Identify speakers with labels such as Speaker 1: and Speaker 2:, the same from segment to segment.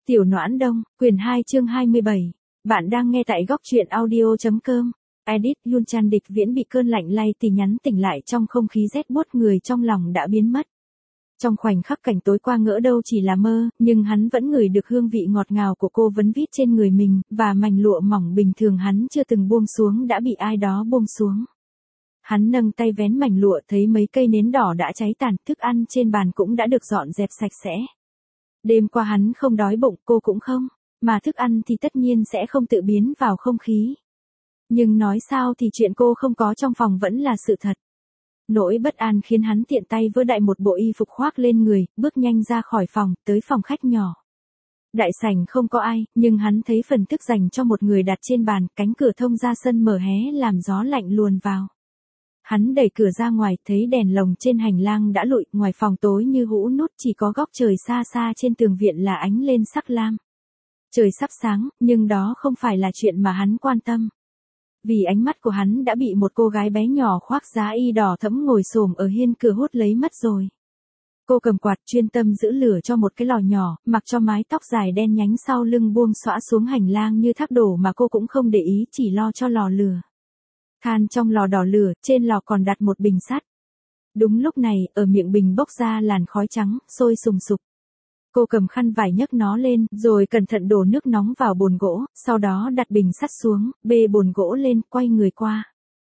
Speaker 1: Tiểu Noãn Đông, quyển 2 chương 27. Bạn đang nghe tại góc truyện audio.com. Edit Yun Chan Địch Viễn bị cơn lạnh lay tì nhắn tỉnh lại trong không khí rét buốt, người trong lòng đã biến mất. Trong khoảnh khắc cảnh tối qua ngỡ đâu chỉ là mơ, nhưng hắn vẫn ngửi được hương vị ngọt ngào của cô vấn vít trên người mình, và mảnh lụa mỏng bình thường hắn chưa từng buông xuống đã bị ai đó buông xuống. Hắn nâng tay vén mảnh lụa, thấy mấy cây nến đỏ đã cháy tàn, thức ăn trên bàn cũng đã được dọn dẹp sạch sẽ. Đêm qua hắn không đói bụng, cô cũng không, mà thức ăn thì tất nhiên sẽ không tự biến vào không khí. Nhưng nói sao thì chuyện cô không có trong phòng vẫn là sự thật. Nỗi bất an khiến hắn tiện tay vơ đại một bộ y phục khoác lên người, bước nhanh ra khỏi phòng, tới phòng khách nhỏ. Đại sảnh không có ai, nhưng hắn thấy phần thức dành cho một người đặt trên bàn, cánh cửa thông ra sân mở hé làm gió lạnh luồn vào. Hắn đẩy cửa ra ngoài, thấy đèn lồng trên hành lang đã lụi, ngoài phòng tối như hũ nút, chỉ có góc trời xa xa trên tường viện là ánh lên sắc lam. Trời sắp sáng, nhưng đó không phải là chuyện mà hắn quan tâm. Vì ánh mắt của hắn đã bị một cô gái bé nhỏ khoác giá y đỏ thẫm ngồi xổm ở hiên cửa hút lấy mất rồi. Cô cầm quạt chuyên tâm giữ lửa cho một cái lò nhỏ, mặc cho mái tóc dài đen nhánh sau lưng buông xõa xuống hành lang như thác đổ mà cô cũng không để ý, chỉ lo cho lò lửa. Than trong lò đỏ lửa, trên lò còn đặt một bình sắt. Đúng lúc này, ở miệng bình bốc ra làn khói trắng, sôi sùng sục. Cô cầm khăn vải nhấc nó lên, rồi cẩn thận đổ nước nóng vào bồn gỗ, sau đó đặt bình sắt xuống, bê bồn gỗ lên, quay người qua.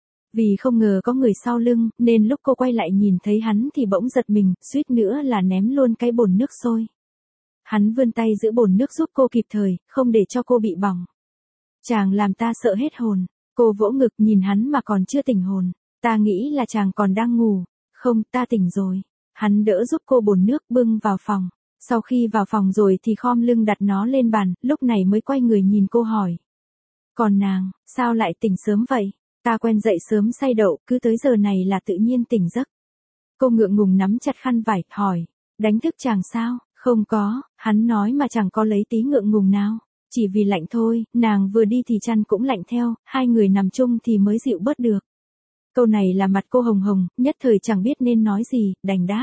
Speaker 1: Vì không ngờ có người sau lưng, nên lúc cô quay lại nhìn thấy hắn thì bỗng giật mình, suýt nữa là ném luôn cái bồn nước sôi. Hắn vươn tay giữ bồn nước giúp cô kịp thời, không để cho cô bị bỏng. Chàng làm ta sợ hết hồn. Cô vỗ ngực nhìn hắn mà còn chưa tỉnh hồn. Ta nghĩ là chàng còn đang ngủ. Không, ta tỉnh rồi. Hắn đỡ giúp cô bồn nước bưng vào phòng. Sau khi vào phòng rồi thì khom lưng đặt nó lên bàn, lúc này mới quay người nhìn cô hỏi. Còn nàng, sao lại tỉnh sớm vậy? Ta quen dậy sớm say đậu, cứ tới giờ này là tự nhiên tỉnh giấc. Cô ngượng ngùng nắm chặt khăn vải, hỏi. Đánh thức chàng sao? Không có, hắn nói mà chẳng có lấy tí ngượng ngùng nào. Chỉ vì lạnh thôi, nàng vừa đi thì chăn cũng lạnh theo, hai người nằm chung thì mới dịu bớt được. Câu này là mặt cô hồng hồng, nhất thời chẳng biết nên nói gì, đành đáp.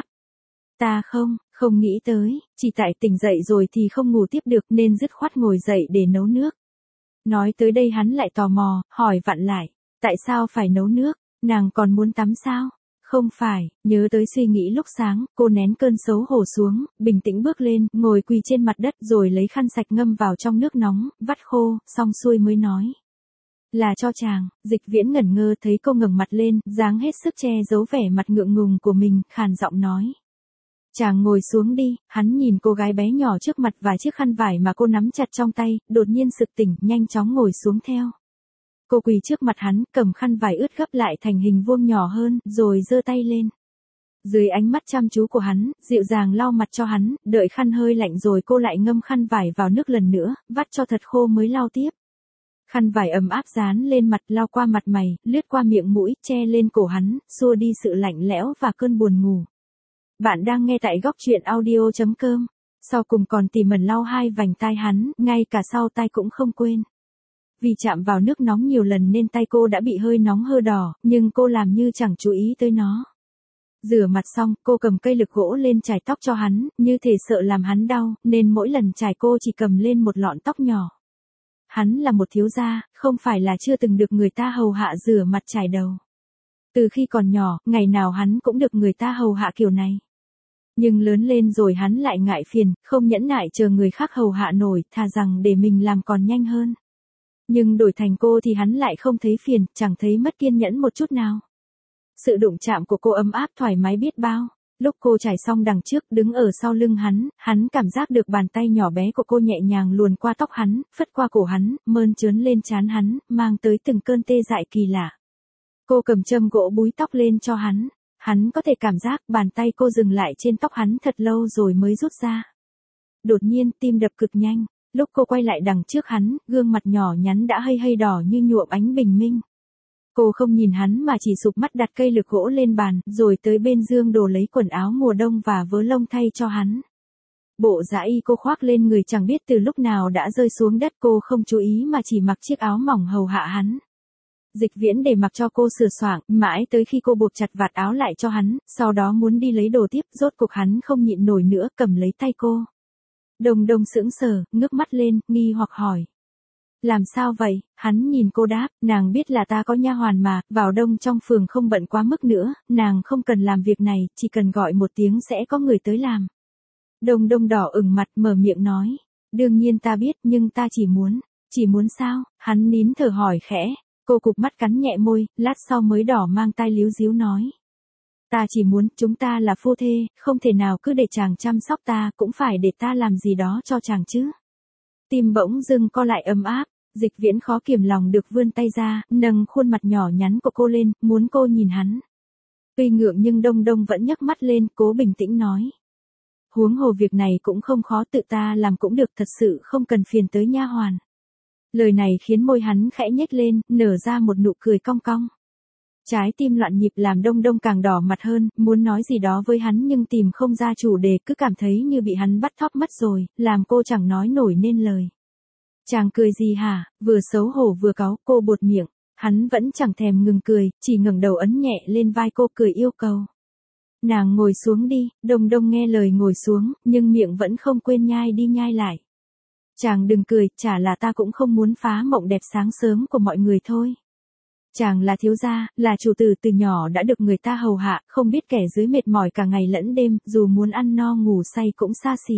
Speaker 1: Ta không nghĩ tới, chỉ tại tỉnh dậy rồi thì không ngủ tiếp được nên dứt khoát ngồi dậy để nấu nước. Nói tới đây hắn lại tò mò, hỏi vặn lại, tại sao phải nấu nước, nàng còn muốn tắm sao? Không phải, nhớ tới suy nghĩ lúc sáng, cô nén cơn xấu hổ xuống, bình tĩnh bước lên, ngồi quỳ trên mặt đất rồi lấy khăn sạch ngâm vào trong nước nóng, vắt khô, xong xuôi mới nói. Là cho chàng. Dịch Viễn ngẩn ngơ thấy cô ngẩng mặt lên, dáng hết sức che giấu vẻ mặt ngượng ngùng của mình, khàn giọng nói. Chàng ngồi xuống đi, hắn nhìn cô gái bé nhỏ trước mặt và chiếc khăn vải mà cô nắm chặt trong tay, đột nhiên sực tỉnh, nhanh chóng ngồi xuống theo. Cô quỳ trước mặt hắn, cầm khăn vải ướt gấp lại thành hình vuông nhỏ hơn, rồi giơ tay lên. Dưới ánh mắt chăm chú của hắn, dịu dàng lau mặt cho hắn, đợi khăn hơi lạnh rồi cô lại ngâm khăn vải vào nước lần nữa, vắt cho thật khô mới lau tiếp. Khăn vải ấm áp dán lên mặt, lau qua mặt mày, lướt qua miệng mũi, che lên cổ hắn, xua đi sự lạnh lẽo và cơn buồn ngủ. Bạn đang nghe tại góc truyện audio.com. Sau cùng còn tỉ mẩn lau hai vành tai hắn, ngay cả sau tai cũng không quên. Vì chạm vào nước nóng nhiều lần nên tay cô đã bị hơi nóng hơ đỏ, nhưng cô làm như chẳng chú ý tới nó. Rửa mặt xong, cô cầm cây lược gỗ lên chải tóc cho hắn, như thể sợ làm hắn đau, nên mỗi lần chải cô chỉ cầm lên một lọn tóc nhỏ. Hắn là một thiếu gia, không phải là chưa từng được người ta hầu hạ rửa mặt chải đầu. Từ khi còn nhỏ, ngày nào hắn cũng được người ta hầu hạ kiểu này. Nhưng lớn lên rồi hắn lại ngại phiền, không nhẫn nại chờ người khác hầu hạ nổi, thà rằng để mình làm còn nhanh hơn. Nhưng đổi thành cô thì hắn lại không thấy phiền, chẳng thấy mất kiên nhẫn một chút nào. Sự đụng chạm của cô ấm áp thoải mái biết bao. Lúc cô trải xong đằng trước, đứng ở sau lưng hắn cảm giác được bàn tay nhỏ bé của cô nhẹ nhàng luồn qua tóc hắn, phất qua cổ hắn, mơn trớn lên trán hắn, mang tới từng cơn tê dại kỳ lạ. Cô cầm châm gỗ búi tóc lên cho hắn có thể cảm giác bàn tay cô dừng lại trên tóc hắn thật lâu rồi mới rút ra. Đột nhiên tim đập cực nhanh. Lúc cô quay lại đằng trước hắn, gương mặt nhỏ nhắn đã hơi đỏ như nhuộm ánh bình minh. Cô không nhìn hắn mà chỉ sụp mắt đặt cây lược gỗ lên bàn, rồi tới bên giường đồ lấy quần áo mùa đông và vớ lông thay cho hắn. Bộ dã y cô khoác lên người chẳng biết từ lúc nào đã rơi xuống đất, cô không chú ý mà chỉ mặc chiếc áo mỏng hầu hạ hắn. Dịch Viễn để mặc cho cô sửa soạng, mãi tới khi cô buộc chặt vạt áo lại cho hắn, sau đó muốn đi lấy đồ tiếp, rốt cuộc hắn không nhịn nổi nữa, cầm lấy tay cô. Đông Đông sững sờ, ngước mắt lên, nghi hoặc hỏi. Làm sao vậy? Hắn nhìn cô đáp, nàng biết là ta có nha hoàn mà, vào đông trong phường không bận quá mức nữa, nàng không cần làm việc này, chỉ cần gọi một tiếng sẽ có người tới làm. Đông Đông đỏ ửng mặt mở miệng nói. Đương nhiên ta biết nhưng ta chỉ muốn sao? Hắn nín thở hỏi khẽ. Cô cụp mắt cắn nhẹ môi, lát sau mới đỏ mang tai líu díu nói. Ta chỉ muốn, chúng ta là phu thê, không thể nào cứ để chàng chăm sóc ta, cũng phải để ta làm gì đó cho chàng chứ. Tim bỗng dưng co lại ấm áp, Dịch Viễn khó kiềm lòng được vươn tay ra, nâng khuôn mặt nhỏ nhắn của cô lên, muốn cô nhìn hắn. Tuy ngượng nhưng Đông Đông vẫn nhấc mắt lên, cố bình tĩnh nói. Huống hồ việc này cũng không khó, tự ta làm cũng được, thật sự không cần phiền tới nha hoàn. Lời này khiến môi hắn khẽ nhếch lên, nở ra một nụ cười cong cong. Trái tim loạn nhịp làm Đông Đông càng đỏ mặt hơn, muốn nói gì đó với hắn nhưng tìm không ra chủ đề, cứ cảm thấy như bị hắn bắt thóp mất rồi, làm cô chẳng nói nổi nên lời. Chàng cười gì hả? Vừa xấu hổ vừa cáu, cô buột miệng. Hắn vẫn chẳng thèm ngừng cười, chỉ ngẩng đầu ấn nhẹ lên vai cô cười yêu cầu. Nàng ngồi xuống đi. Đông Đông nghe lời ngồi xuống, nhưng miệng vẫn không quên nhai đi nhai lại. Chàng đừng cười, chả là ta cũng không muốn phá mộng đẹp sáng sớm của mọi người thôi. Chàng là thiếu gia, là chủ tử, từ nhỏ đã được người ta hầu hạ, không biết kẻ dưới mệt mỏi cả ngày lẫn đêm, dù muốn ăn no ngủ say cũng xa xỉ.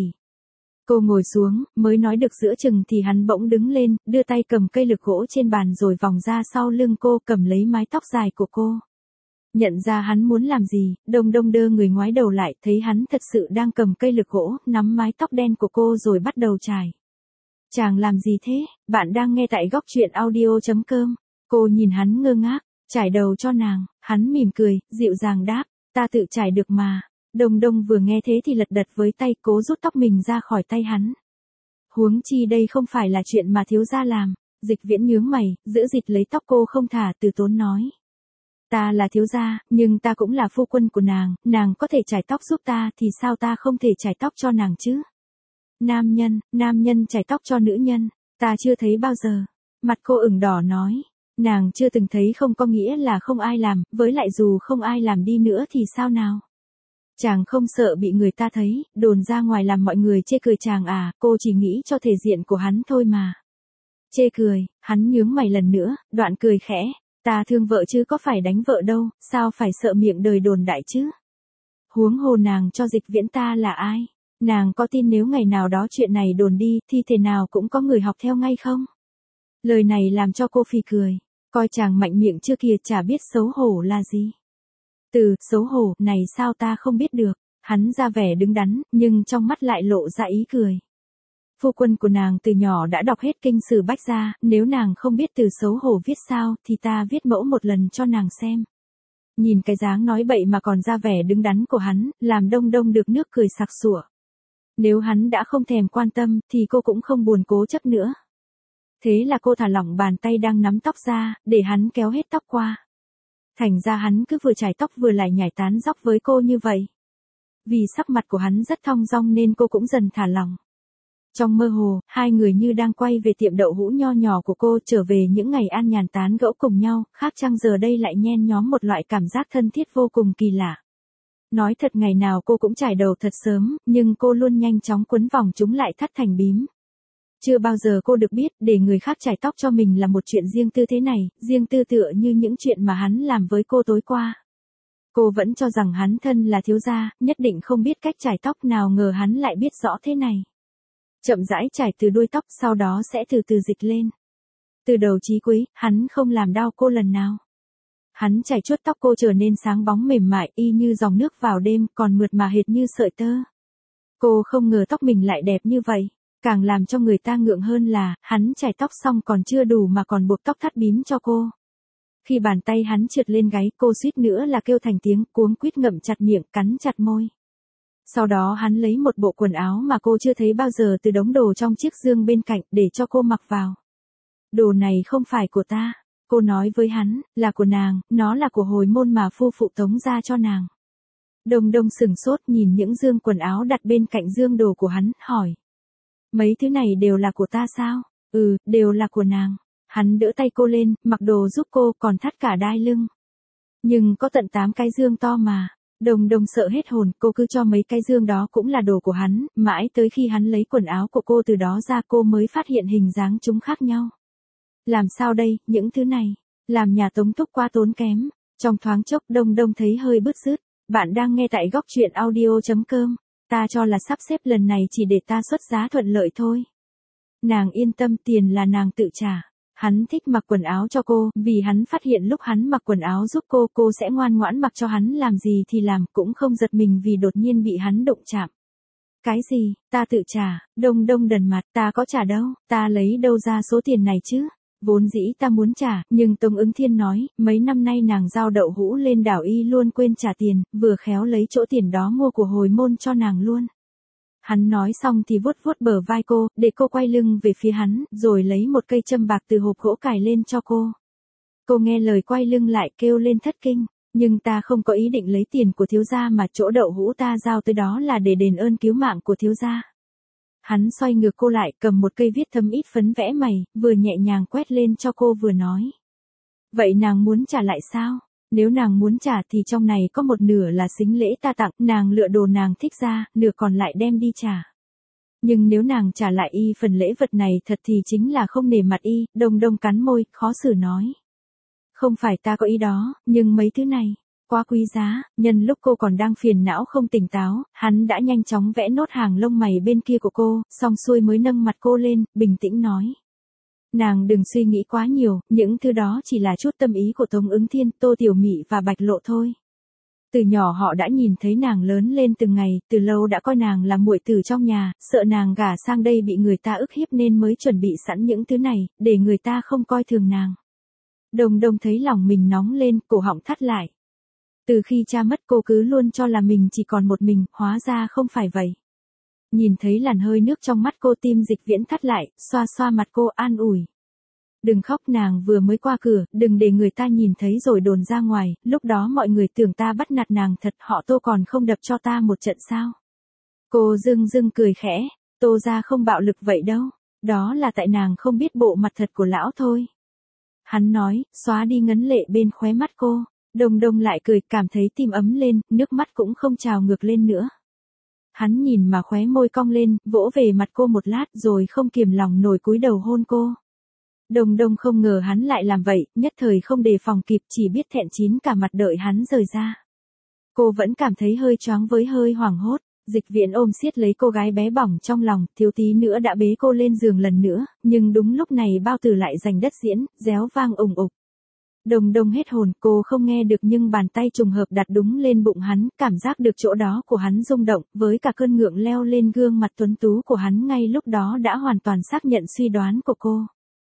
Speaker 1: Cô ngồi xuống, mới nói được giữa chừng thì hắn bỗng đứng lên, đưa tay cầm cây lược gỗ trên bàn rồi vòng ra sau lưng cô, cầm lấy mái tóc dài của cô. Nhận ra hắn muốn làm gì, Đông Đông đơ người ngoái đầu lại, thấy hắn thật sự đang cầm cây lược gỗ, nắm mái tóc đen của cô rồi bắt đầu chải. Chàng làm gì thế? Bạn đang nghe tại góc truyện audio.com. Cô nhìn hắn ngơ ngác, chải đầu cho nàng, hắn mỉm cười, dịu dàng đáp, ta tự chải được mà. Đông Đông vừa nghe thế thì lật đật với tay, cố rút tóc mình ra khỏi tay hắn. Huống chi đây không phải là chuyện mà thiếu gia làm. Dịch Viễn nhướng mày, giữ dịt lấy tóc cô không thả, từ tốn nói. Ta là thiếu gia, nhưng ta cũng là phu quân của nàng có thể chải tóc giúp ta thì sao ta không thể chải tóc cho nàng chứ? Nam nhân chải tóc cho nữ nhân, ta chưa thấy bao giờ. Mặt cô ửng đỏ nói, nàng chưa từng thấy không có nghĩa là không ai làm, với lại dù không ai làm đi nữa thì sao nào? Chàng không sợ bị người ta thấy, đồn ra ngoài làm mọi người chê cười chàng à, cô chỉ nghĩ cho thể diện của hắn thôi mà. Chê cười, hắn nhướng mày lần nữa, đoạn cười khẽ, ta thương vợ chứ có phải đánh vợ đâu, sao phải sợ miệng đời đồn đại chứ? Huống hồ nàng cho Dịch Viễn ta là ai? Nàng có tin nếu ngày nào đó chuyện này đồn đi thì thế nào cũng có người học theo ngay không? Lời này làm cho cô phì cười, coi chàng mạnh miệng chưa kìa, chả biết xấu hổ là gì. Từ xấu hổ này sao ta không biết được, hắn ra vẻ đứng đắn, nhưng trong mắt lại lộ ra ý cười. Phu quân của nàng từ nhỏ đã đọc hết kinh sử Bách Gia, nếu nàng không biết từ xấu hổ viết sao thì ta viết mẫu một lần cho nàng xem. Nhìn cái dáng nói bậy mà còn ra vẻ đứng đắn của hắn, làm Đông Đông được nước cười sặc sủa. Nếu hắn đã không thèm quan tâm thì cô cũng không buồn cố chấp nữa. Thế là cô thả lỏng bàn tay đang nắm tóc ra, để hắn kéo hết tóc qua. Thành ra hắn cứ vừa chải tóc vừa lại nhảy tán dóc với cô như vậy. Vì sắc mặt của hắn rất thong dong nên cô cũng dần thả lỏng. Trong mơ hồ, hai người như đang quay về tiệm đậu hũ nho nhỏ của cô, trở về những ngày an nhàn tán gẫu cùng nhau, khác chăng giờ đây lại nhen nhóm một loại cảm giác thân thiết vô cùng kỳ lạ. Nói thật ngày nào cô cũng chải đầu thật sớm, nhưng cô luôn nhanh chóng quấn vòng chúng lại thắt thành bím. Chưa bao giờ cô được biết để người khác chải tóc cho mình là một chuyện riêng tư thế này, riêng tư tựa như những chuyện mà hắn làm với cô tối qua. Cô vẫn cho rằng hắn thân là thiếu gia, nhất định không biết cách chải tóc, nào ngờ hắn lại biết rõ thế này. Chậm rãi chải từ đuôi tóc, sau đó sẽ từ từ dịch lên. Từ đầu chí cuối, hắn không làm đau cô lần nào. Hắn chải chuốt tóc cô trở nên sáng bóng mềm mại y như dòng nước vào đêm, còn mượt mà hệt như sợi tơ. Cô không ngờ tóc mình lại đẹp như vậy. Càng làm cho người ta ngượng hơn là, hắn chải tóc xong còn chưa đủ mà còn buộc tóc thắt bím cho cô. Khi bàn tay hắn trượt lên gáy, cô suýt nữa là kêu thành tiếng, cuống quýt ngậm chặt miệng, cắn chặt môi. Sau đó hắn lấy một bộ quần áo mà cô chưa thấy bao giờ từ đống đồ trong chiếc giường bên cạnh, để cho cô mặc vào. Đồ này không phải của ta, cô nói với hắn, là của nàng, nó là của hồi môn mà phu phụ tống ra cho nàng. Đông Đông sửng sốt nhìn những giường quần áo đặt bên cạnh giường đồ của hắn, hỏi. Mấy thứ này đều là của ta sao? Ừ, đều là của nàng. Hắn đỡ tay cô lên, mặc đồ giúp cô, còn thắt cả đai lưng. Nhưng có tận 8 cái giường to mà. Đồng Đồng sợ hết hồn, cô cứ cho mấy cái dương đó cũng là đồ của hắn, mãi tới khi hắn lấy quần áo của cô từ đó ra cô mới phát hiện hình dáng chúng khác nhau. Làm sao đây, những thứ này, làm nhà Tống Thúc quá tốn kém. Trong thoáng chốc Đông Đông thấy hơi bứt rứt. Bạn đang nghe tại góc truyện audio.com. Ta cho là sắp xếp lần này chỉ để ta xuất giá thuận lợi thôi. Nàng yên tâm, tiền là nàng tự trả. Hắn thích mặc quần áo cho cô, vì hắn phát hiện lúc hắn mặc quần áo giúp cô sẽ ngoan ngoãn mặc cho hắn làm gì thì làm, cũng không giật mình vì đột nhiên bị hắn đụng chạm. Cái gì, ta tự trả? Đông Đông đần mặt, ta có trả đâu, ta lấy đâu ra số tiền này chứ? Vốn dĩ ta muốn trả, nhưng Tống Ứng Thiên nói, mấy năm nay nàng giao đậu hũ lên đảo y luôn quên trả tiền, vừa khéo lấy chỗ tiền đó mua của hồi môn cho nàng luôn. Hắn nói xong thì vuốt vuốt bờ vai cô, để cô quay lưng về phía hắn, rồi lấy một cây châm bạc từ hộp gỗ cài lên cho cô. Cô nghe lời quay lưng lại kêu lên thất kinh, nhưng ta không có ý định lấy tiền của thiếu gia mà chỗ đậu hũ ta giao tới đó là để đền ơn cứu mạng của thiếu gia. Hắn xoay ngược cô lại, cầm một cây viết thấm ít phấn vẽ mày, vừa nhẹ nhàng quét lên cho cô vừa nói. Vậy nàng muốn trả lại sao? Nếu nàng muốn trả thì trong này có một nửa là sính lễ ta tặng, nàng lựa đồ nàng thích ra, nửa còn lại đem đi trả. Nhưng nếu nàng trả lại y phần lễ vật này thật thì chính là không nể mặt y. Đông Đông cắn môi, khó xử nói. Không phải ta có ý đó, nhưng mấy thứ này quá quý giá. Nhân lúc cô còn đang phiền não không tỉnh táo, hắn đã nhanh chóng vẽ nốt hàng lông mày bên kia của cô, xong xuôi mới nâng mặt cô lên, bình tĩnh nói. Nàng đừng suy nghĩ quá nhiều, những thứ đó chỉ là chút tâm ý của Tống Ứng Thiên, Tô Tiểu Mị và Bạch Lộ thôi. Từ nhỏ họ đã nhìn thấy nàng lớn lên từng ngày, từ lâu đã coi nàng là muội tử trong nhà, sợ nàng gả sang đây bị người ta ức hiếp nên mới chuẩn bị sẵn những thứ này, để người ta không coi thường nàng. Đông Đông thấy lòng mình nóng lên, cổ họng thắt lại. Từ khi cha mất cô cứ luôn cho là mình chỉ còn một mình, hóa ra không phải vậy. Nhìn thấy làn hơi nước trong mắt cô, tim Dịch Viễn thắt lại, xoa xoa mặt cô an ủi. Đừng khóc, nàng vừa mới qua cửa, đừng để người ta nhìn thấy rồi đồn ra ngoài, lúc đó mọi người tưởng ta bắt nạt nàng thật, họ Tô còn không đập cho ta một trận sao. Cô dưng dưng cười khẽ, Tô gia không bạo lực vậy đâu, đó là tại nàng không biết bộ mặt thật của lão thôi. Hắn nói, xóa đi ngấn lệ bên khóe mắt cô. Đông Đông lại cười, cảm thấy tim ấm lên, nước mắt cũng không trào ngược lên nữa. Hắn nhìn mà khóe môi cong lên, vỗ về mặt cô một lát rồi không kiềm lòng nổi cúi đầu hôn cô. Đông Đông không ngờ hắn lại làm vậy, nhất thời không đề phòng kịp, chỉ biết thẹn chín cả mặt đợi hắn rời ra. Cô vẫn cảm thấy hơi choáng với hơi hoảng hốt. Dịch Viễn ôm siết lấy cô gái bé bỏng trong lòng, thiếu tí nữa đã bế cô lên giường lần nữa, nhưng đúng lúc này bao tử lại giành đất diễn, réo vang ùng ục. Đông Đông hết hồn, cô không nghe được nhưng bàn tay trùng hợp đặt đúng lên bụng hắn, cảm giác được chỗ đó của hắn rung động, với cả cơn ngượng leo lên gương mặt tuấn tú của hắn ngay lúc đó đã hoàn toàn xác nhận suy đoán của cô.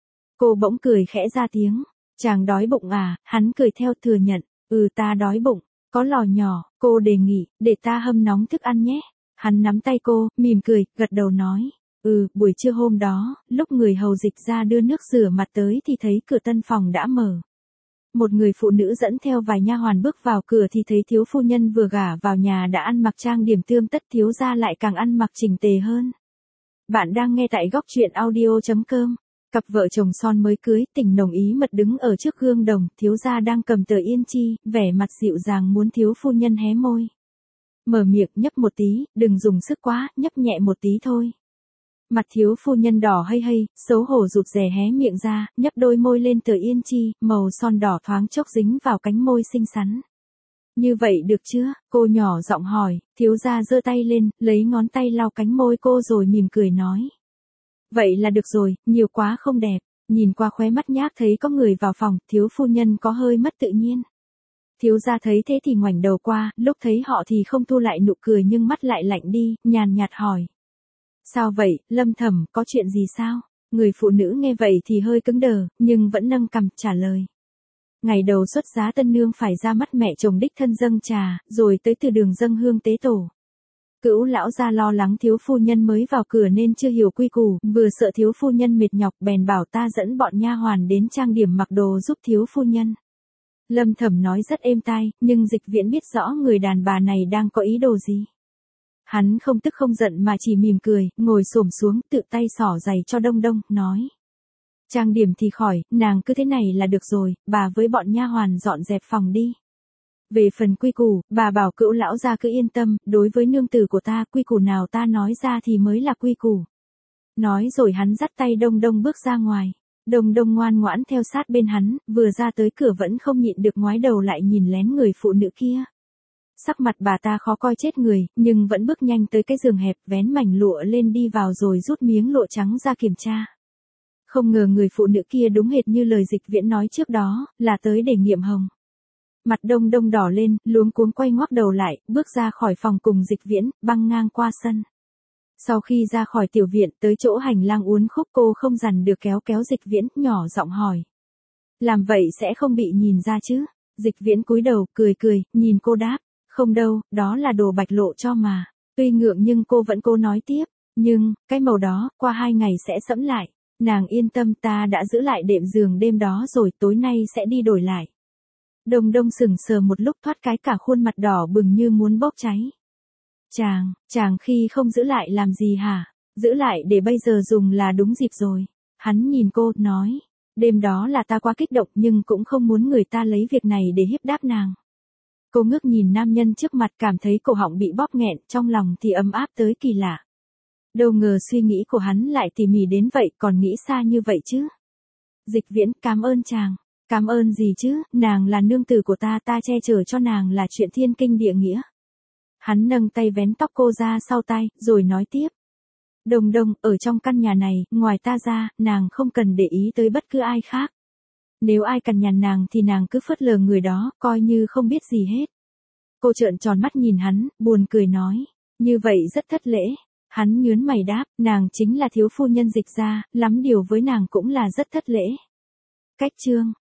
Speaker 1: Cô bỗng cười khẽ ra tiếng, chàng đói bụng à, hắn cười theo thừa nhận, ta đói bụng, có lò nhỏ, cô đề nghị, để ta hâm nóng thức ăn nhé. Hắn nắm tay cô, mỉm cười, gật đầu nói, buổi trưa hôm đó, lúc người hầu Dịch ra đưa nước rửa mặt tới thì thấy cửa tân phòng đã mở. Một người phụ nữ dẫn theo vài nha hoàn bước vào cửa thì thấy thiếu phu nhân vừa gả vào nhà đã ăn mặc trang điểm tươm tất, thiếu gia lại càng ăn mặc chỉnh tề hơn. Bạn đang nghe tại góc truyện audio.com. Cặp vợ chồng son mới cưới, tình nồng ý mật đứng ở trước gương đồng, thiếu gia đang cầm tờ yên chi, vẻ mặt dịu dàng muốn thiếu phu nhân hé môi. Mở miệng, nhấp một tí, đừng dùng sức quá, nhấp nhẹ một tí thôi. Mặt thiếu phu nhân đỏ hây hây, xấu hổ rụt rè hé miệng ra, nhấp đôi môi lên tờ yên chi, màu son đỏ thoáng chốc dính vào cánh môi xinh xắn. Như vậy được chưa? Cô nhỏ giọng hỏi, thiếu gia giơ tay lên, lấy ngón tay lau cánh môi cô rồi mỉm cười nói. Vậy là được rồi, nhiều quá không đẹp. Nhìn qua khóe mắt nhác thấy có người vào phòng, thiếu phu nhân có hơi mất tự nhiên. Thiếu gia thấy thế thì ngoảnh đầu qua, lúc thấy họ thì không thu lại nụ cười nhưng mắt lại lạnh đi, nhàn nhạt hỏi. Sao vậy, Lâm Thẩm, có chuyện gì sao? Người phụ nữ nghe vậy thì hơi cứng đờ, nhưng vẫn nâng cằm trả lời. Ngày đầu xuất giá tân nương phải ra mắt mẹ chồng đích thân dâng trà, rồi tới từ đường dâng hương tế tổ. Cữu lão gia lo lắng thiếu phu nhân mới vào cửa nên chưa hiểu quy củ, vừa sợ thiếu phu nhân mệt nhọc bèn bảo ta dẫn bọn nha hoàn đến trang điểm mặc đồ giúp thiếu phu nhân. Lâm Thẩm nói rất êm tai, nhưng Dịch Viễn biết rõ người đàn bà này đang có ý đồ gì. Hắn không tức không giận mà chỉ mỉm cười, ngồi xổm xuống, tự tay xỏ giày cho Đông Đông, nói. Trang điểm thì khỏi, nàng cứ thế này là được rồi, bà với bọn nha hoàn dọn dẹp phòng đi. Về phần quy củ, bà bảo Cữu lão gia cứ yên tâm, đối với nương tử của ta, quy củ nào ta nói ra thì mới là quy củ. Nói rồi hắn dắt tay Đông Đông bước ra ngoài. Đông Đông ngoan ngoãn theo sát bên hắn, vừa ra tới cửa vẫn không nhịn được ngoái đầu lại nhìn lén người phụ nữ kia. Sắc mặt bà ta khó coi chết người, nhưng vẫn bước nhanh tới cái giường hẹp, vén mảnh lụa lên đi vào rồi rút miếng lụa trắng ra kiểm tra. Không ngờ người phụ nữ kia đúng hệt như lời Dịch Viễn nói trước đó, là tới để nghiệm hồng. Mặt Đông Đông đỏ lên, luống cuống quay ngoắc đầu lại, bước ra khỏi phòng cùng Dịch Viễn, băng ngang qua sân. Sau khi ra khỏi tiểu viện tới chỗ hành lang uốn khúc, cô không dằn được kéo kéo Dịch Viễn, nhỏ giọng hỏi. Làm vậy sẽ không bị nhìn ra chứ? Dịch Viễn cúi đầu, cười cười, nhìn cô đáp. Không đâu, đó là đồ bạch lộ cho mà. Tuy ngượng nhưng cô vẫn cố nói tiếp. Nhưng, cái màu đó, qua 2 ngày sẽ sẫm lại. Nàng yên tâm, ta đã giữ lại đệm giường đêm đó rồi, tối nay sẽ đi đổi lại. Đông Đông sững sờ một lúc, thoát cái cả khuôn mặt đỏ bừng như muốn bốc cháy. Chàng khi không giữ lại làm gì hả? Giữ lại để bây giờ dùng là đúng dịp rồi. Hắn nhìn cô, nói. Đêm đó là ta quá kích động nhưng cũng không muốn người ta lấy việc này để hiếp đáp nàng. Cô ngước nhìn nam nhân trước mặt, cảm thấy cổ họng bị bóp nghẹn, trong lòng thì ấm áp tới kỳ lạ. Đâu ngờ suy nghĩ của hắn lại tỉ mỉ đến vậy, còn nghĩ xa như vậy chứ. Dịch Viễn, cảm ơn chàng. Cảm ơn gì chứ, nàng là nương tử của ta, ta che chở cho nàng là chuyện thiên kinh địa nghĩa. Hắn nâng tay vén tóc cô ra sau tai, rồi nói tiếp. Đông Đông, ở trong căn nhà này, ngoài ta ra, nàng không cần để ý tới bất cứ ai khác. Nếu ai cằn nhằn nàng thì nàng cứ phớt lờ người đó, coi như không biết gì hết. Cô trợn tròn mắt nhìn hắn, buồn cười nói. Như vậy rất thất lễ. Hắn nhướng mày đáp, nàng chính là thiếu phu nhân Dịch gia, lắm điều với nàng cũng là rất thất lễ. Cách chương